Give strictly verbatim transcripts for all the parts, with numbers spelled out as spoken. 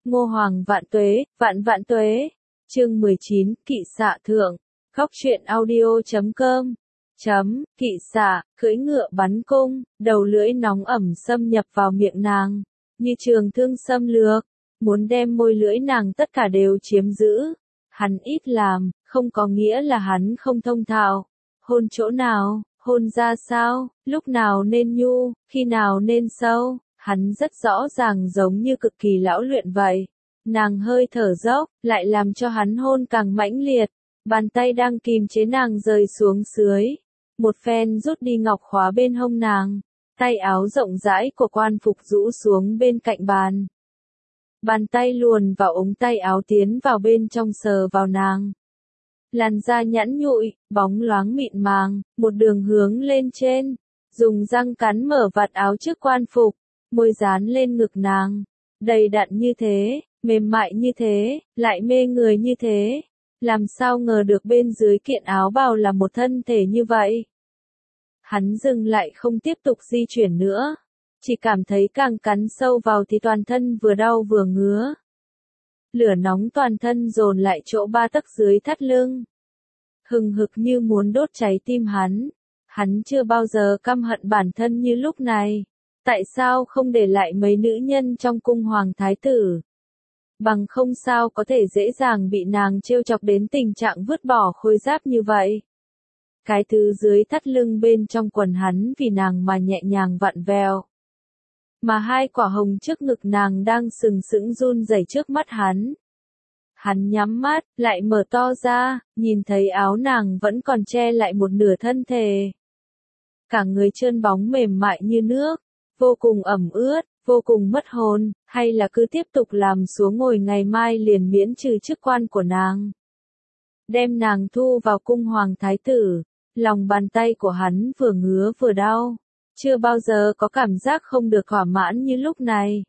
Ngô Hoàng vạn tuế, vạn vạn tuế. Chương mười chín, Kỵ Xạ Thượng. Góc truyện audio chấm com. Chấm, kỵ xạ, cưỡi ngựa bắn cung, đầu lưỡi nóng ẩm xâm nhập vào miệng nàng, như trường thương xâm lược, muốn đem môi lưỡi nàng tất cả đều chiếm giữ. Hắn ít làm, không có nghĩa là hắn không thông thạo. Hôn chỗ nào, hôn ra sao, lúc nào nên nhu, khi nào nên sâu, hắn rất rõ ràng giống như cực kỳ lão luyện vậy. Nàng hơi thở dốc, lại làm cho hắn hôn càng mãnh liệt. Bàn tay đang kìm chế nàng rời xuống dưới. Một phen rút đi ngọc khóa bên hông nàng. Tay áo rộng rãi của quan phục rũ xuống bên cạnh bàn. Bàn tay luồn vào ống tay áo tiến vào bên trong sờ vào nàng. Làn da nhẵn nhụi, bóng loáng mịn màng, một đường hướng lên trên. Dùng răng cắn mở vạt áo trước quan phục, môi dán lên ngực nàng. Đầy đặn như thế, mềm mại như thế, lại mê người như thế. Làm sao ngờ được bên dưới kiện áo bào là một thân thể như vậy. Hắn dừng lại không tiếp tục di chuyển nữa. Chỉ cảm thấy càng cắn sâu vào thì toàn thân vừa đau vừa ngứa. Lửa nóng toàn thân dồn lại chỗ ba tấc dưới thắt lưng. Hừng hực như muốn đốt cháy tim hắn. Hắn chưa bao giờ căm hận bản thân như lúc này. Tại sao không để lại mấy nữ nhân trong cung hoàng thái tử? Bằng không sao có thể dễ dàng bị nàng trêu chọc đến tình trạng vứt bỏ khôi giáp như vậy. Cái thứ dưới thắt lưng bên trong quần hắn vì nàng mà nhẹ nhàng vặn vẹo. Mà hai quả hồng trước ngực nàng đang sừng sững run rẩy trước mắt hắn. Hắn nhắm mắt, lại mở to ra, nhìn thấy áo nàng vẫn còn che lại một nửa thân thể. Cả người trơn bóng mềm mại như nước, vô cùng ẩm ướt, vô cùng mất hồn, hay là cứ tiếp tục làm xuống ngồi ngày mai liền miễn trừ chức quan của nàng. Đem nàng thu vào cung hoàng thái tử, lòng bàn tay của hắn vừa ngứa vừa đau, chưa bao giờ có cảm giác không được thỏa mãn như lúc này.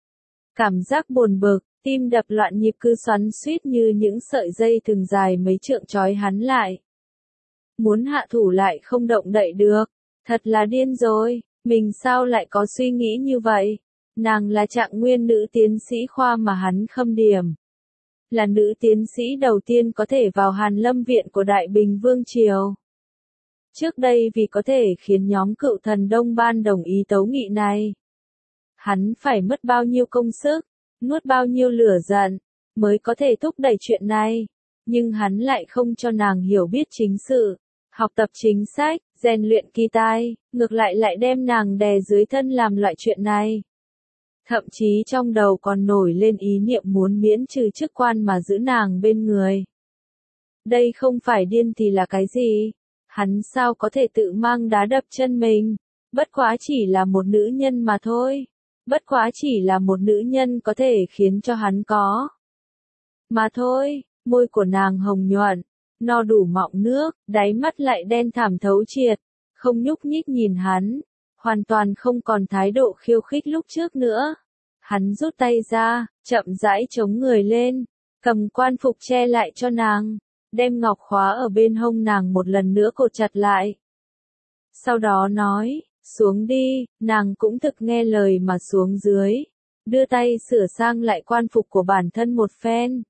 Cảm giác buồn bực, tim đập loạn nhịp cứ xoắn xuýt như những sợi dây thừng dài mấy trượng trói hắn lại. Muốn hạ thủ lại không động đậy được, thật là điên rồi, mình sao lại có suy nghĩ như vậy. Nàng là trạng nguyên nữ tiến sĩ khoa mà hắn khâm điểm. Là nữ tiến sĩ đầu tiên có thể vào Hàn Lâm Viện của Đại Bình Vương Triều. Trước đây vì có thể khiến nhóm cựu thần Đông Ban đồng ý tấu nghị này. Hắn phải mất bao nhiêu công sức, nuốt bao nhiêu lửa giận, mới có thể thúc đẩy chuyện này. Nhưng hắn lại không cho nàng hiểu biết chính sự, học tập chính sách, rèn luyện kỳ tài, ngược lại lại đem nàng đè dưới thân làm loại chuyện này. Thậm chí trong đầu còn nổi lên ý niệm muốn miễn trừ chức quan mà giữ nàng bên người. Đây không phải điên thì là cái gì? Hắn sao có thể tự mang đá đập chân mình? Bất quá chỉ là một nữ nhân mà thôi. Bất quá chỉ là một nữ nhân có thể khiến cho hắn có. Mà thôi, môi của nàng hồng nhuận, no đủ mọng nước, đáy mắt lại đen thảm thấu triệt, không nhúc nhích nhìn hắn. Hoàn toàn không còn thái độ khiêu khích lúc trước nữa. Hắn rút tay ra, chậm rãi chống người lên, cầm quan phục che lại cho nàng, đem ngọc khóa ở bên hông nàng một lần nữa cột chặt lại. Sau đó nói, xuống đi, nàng cũng thực nghe lời mà xuống dưới, đưa tay sửa sang lại quan phục của bản thân một phen.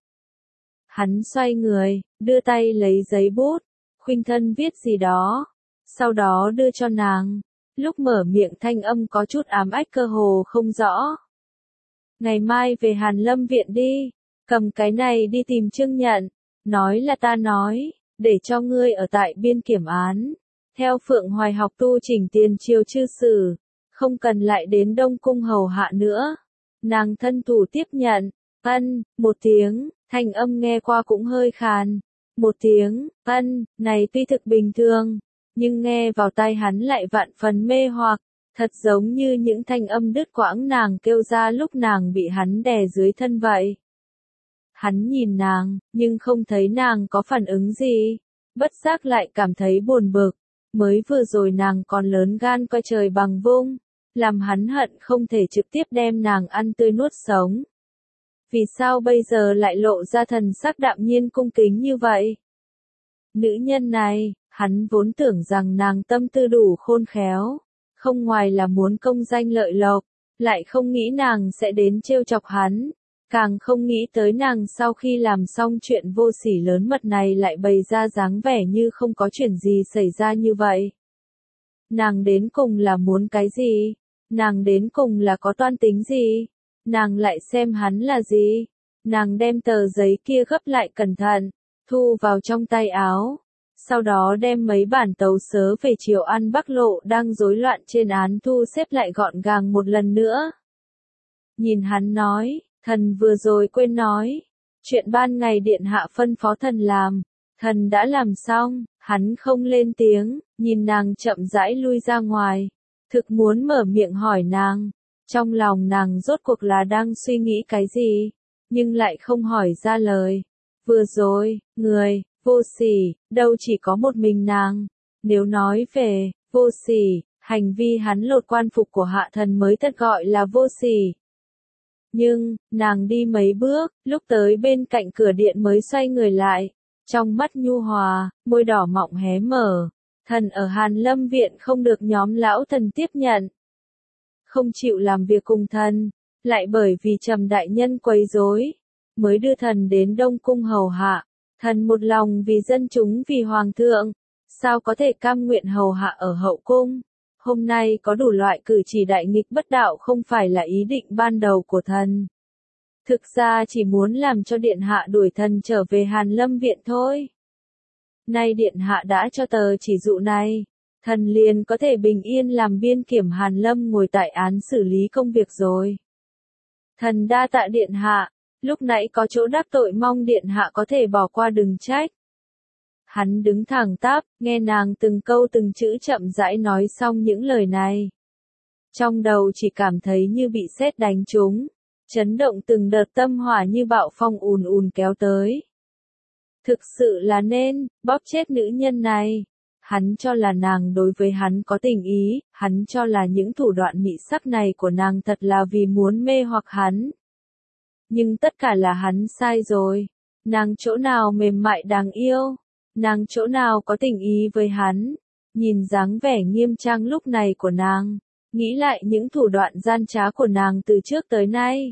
Hắn xoay người, đưa tay lấy giấy bút, khuynh thân viết gì đó, sau đó đưa cho nàng. Lúc mở miệng thanh âm có chút ám ách cơ hồ không rõ. Ngày mai về Hàn Lâm Viện đi, cầm cái này đi tìm Trương Nhận, nói là ta nói, để cho ngươi ở tại biên kiểm án. Theo Phượng Hoài học tu chỉnh tiền triều chư sử, không cần lại đến Đông Cung hầu hạ nữa. Nàng thân thủ tiếp nhận, ân, một tiếng, thanh âm nghe qua cũng hơi khàn. Một tiếng, ân, này tuy thực bình thường. Nhưng nghe vào tai hắn lại vạn phần mê hoặc, thật giống như những thanh âm đứt quãng nàng kêu ra lúc nàng bị hắn đè dưới thân vậy. Hắn nhìn nàng, nhưng không thấy nàng có phản ứng gì, bất giác lại cảm thấy buồn bực, mới vừa rồi nàng còn lớn gan coi trời bằng vung, làm hắn hận không thể trực tiếp đem nàng ăn tươi nuốt sống. Vì sao bây giờ lại lộ ra thần sắc đạm nhiên cung kính như vậy? Nữ nhân này, hắn vốn tưởng rằng nàng tâm tư đủ khôn khéo, không ngoài là muốn công danh lợi lộc, lại không nghĩ nàng sẽ đến trêu chọc hắn. Càng không nghĩ tới nàng sau khi làm xong chuyện vô sỉ lớn mật này lại bày ra dáng vẻ như không có chuyện gì xảy ra như vậy. Nàng đến cùng là muốn cái gì? Nàng đến cùng là có toan tính gì? Nàng lại xem hắn là gì? Nàng đem tờ giấy kia gấp lại cẩn thận, thu vào trong tay áo. Sau đó đem mấy bản tấu sớ về Triều An Bắc Lộ đang rối loạn trên án thu xếp lại gọn gàng một lần nữa. Nhìn hắn nói, thần vừa rồi quên nói. Chuyện ban ngày điện hạ phân phó thần làm, thần đã làm xong. Hắn không lên tiếng, nhìn nàng chậm rãi lui ra ngoài. Thực muốn mở miệng hỏi nàng. Trong lòng nàng rốt cuộc là đang suy nghĩ cái gì, nhưng lại không hỏi ra lời. Vừa rồi, người, vô sỉ, đâu chỉ có một mình nàng. Nếu nói về, vô sỉ, hành vi hắn lột quan phục của hạ thần mới thật gọi là vô sỉ. Nhưng, nàng đi mấy bước, lúc tới bên cạnh cửa điện mới xoay người lại. Trong mắt nhu hòa, môi đỏ mọng hé mở. Thần ở Hàn Lâm Viện không được nhóm lão thần tiếp nhận. Không chịu làm việc cùng thần, lại bởi vì Trầm đại nhân quấy rối, mới đưa thần đến Đông Cung hầu hạ. Thần một lòng vì dân chúng vì hoàng thượng, sao có thể cam nguyện hầu hạ ở hậu cung. Hôm nay có đủ loại cử chỉ đại nghịch bất đạo không phải là ý định ban đầu của thần. Thực ra chỉ muốn làm cho điện hạ đuổi thần trở về Hàn Lâm Viện thôi. Nay điện hạ đã cho tờ chỉ dụ này, thần liền có thể bình yên làm biên kiểm Hàn Lâm ngồi tại án xử lý công việc rồi. Thần đa tạ điện hạ, lúc nãy có chỗ đắc tội mong điện hạ có thể bỏ qua đừng trách. Hắn đứng thẳng tắp, nghe nàng từng câu từng chữ chậm rãi nói xong những lời này. Trong đầu chỉ cảm thấy như bị sét đánh trúng, chấn động từng đợt tâm hỏa như bạo phong ùn ùn kéo tới. Thực sự là nên, bóp chết nữ nhân này. Hắn cho là nàng đối với hắn có tình ý, hắn cho là những thủ đoạn mị sắc này của nàng thật là vì muốn mê hoặc hắn. Nhưng tất cả là hắn sai rồi. Nàng chỗ nào mềm mại đáng yêu, nàng chỗ nào có tình ý với hắn. Nhìn dáng vẻ nghiêm trang lúc này của nàng, nghĩ lại những thủ đoạn gian trá của nàng từ trước tới nay.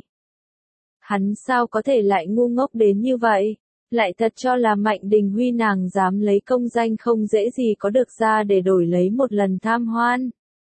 Hắn sao có thể lại ngu ngốc đến như vậy? Lại thật cho là Mạnh Đình Huy nàng dám lấy công danh không dễ gì có được ra để đổi lấy một lần tham hoan.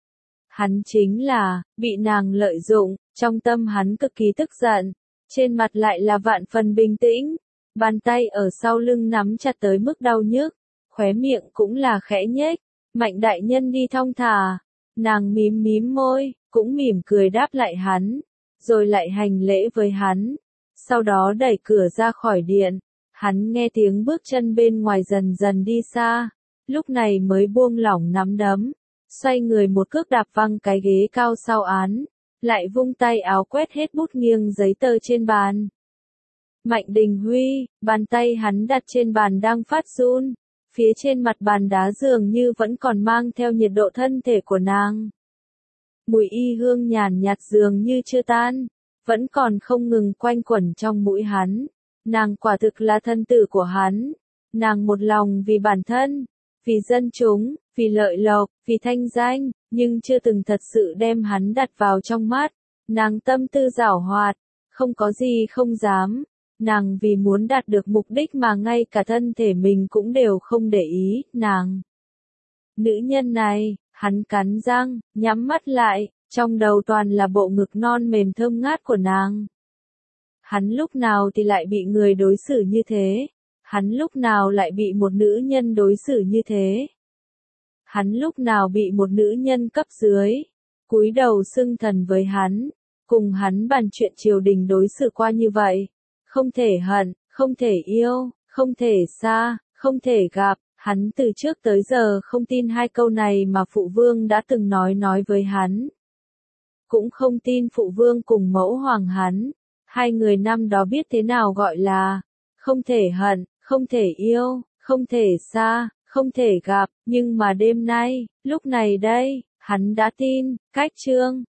Hắn chính là, bị nàng lợi dụng, trong tâm hắn cực kỳ tức giận, trên mặt lại là vạn phần bình tĩnh, bàn tay ở sau lưng nắm chặt tới mức đau nhức, khóe miệng cũng là khẽ nhếch. Mạnh đại nhân đi thong thả, nàng mím mím môi, cũng mỉm cười đáp lại hắn, rồi lại hành lễ với hắn, sau đó đẩy cửa ra khỏi điện. Hắn nghe tiếng bước chân bên ngoài dần dần đi xa, lúc này mới buông lỏng nắm đấm, xoay người một cước đạp văng cái ghế cao sau án, lại vung tay áo quét hết bút nghiêng giấy tờ trên bàn. Mạnh Đình Huy, bàn tay hắn đặt trên bàn đang phát run, phía trên mặt bàn đá dường như vẫn còn mang theo nhiệt độ thân thể của nàng. Mùi y hương nhàn nhạt dường như chưa tan, vẫn còn không ngừng quanh quẩn trong mũi hắn. Nàng quả thực là thân tử của hắn. Nàng một lòng vì bản thân, vì dân chúng, vì lợi lộc, vì thanh danh, nhưng chưa từng thật sự đem hắn đặt vào trong mắt. Nàng tâm tư giảo hoạt, không có gì không dám. Nàng vì muốn đạt được mục đích mà ngay cả thân thể mình cũng đều không để ý, nàng. Nữ nhân này, hắn cắn răng, nhắm mắt lại, trong đầu toàn là bộ ngực non mềm thơm ngát của nàng. Hắn lúc nào thì lại bị người đối xử như thế? Hắn lúc nào lại bị một nữ nhân đối xử như thế? Hắn lúc nào bị một nữ nhân cấp dưới, cúi đầu xưng thần với hắn, cùng hắn bàn chuyện triều đình đối xử qua như vậy? Không thể hận, không thể yêu, không thể xa, không thể gặp. Hắn từ trước tới giờ không tin hai câu này mà phụ vương đã từng nói nói với hắn. Cũng không tin phụ vương cùng mẫu hoàng hắn. Hai người năm đó biết thế nào gọi là không thể hận, không thể yêu, không thể xa, không thể gặp, nhưng mà đêm nay, lúc này đây, hắn đã tin, cách chương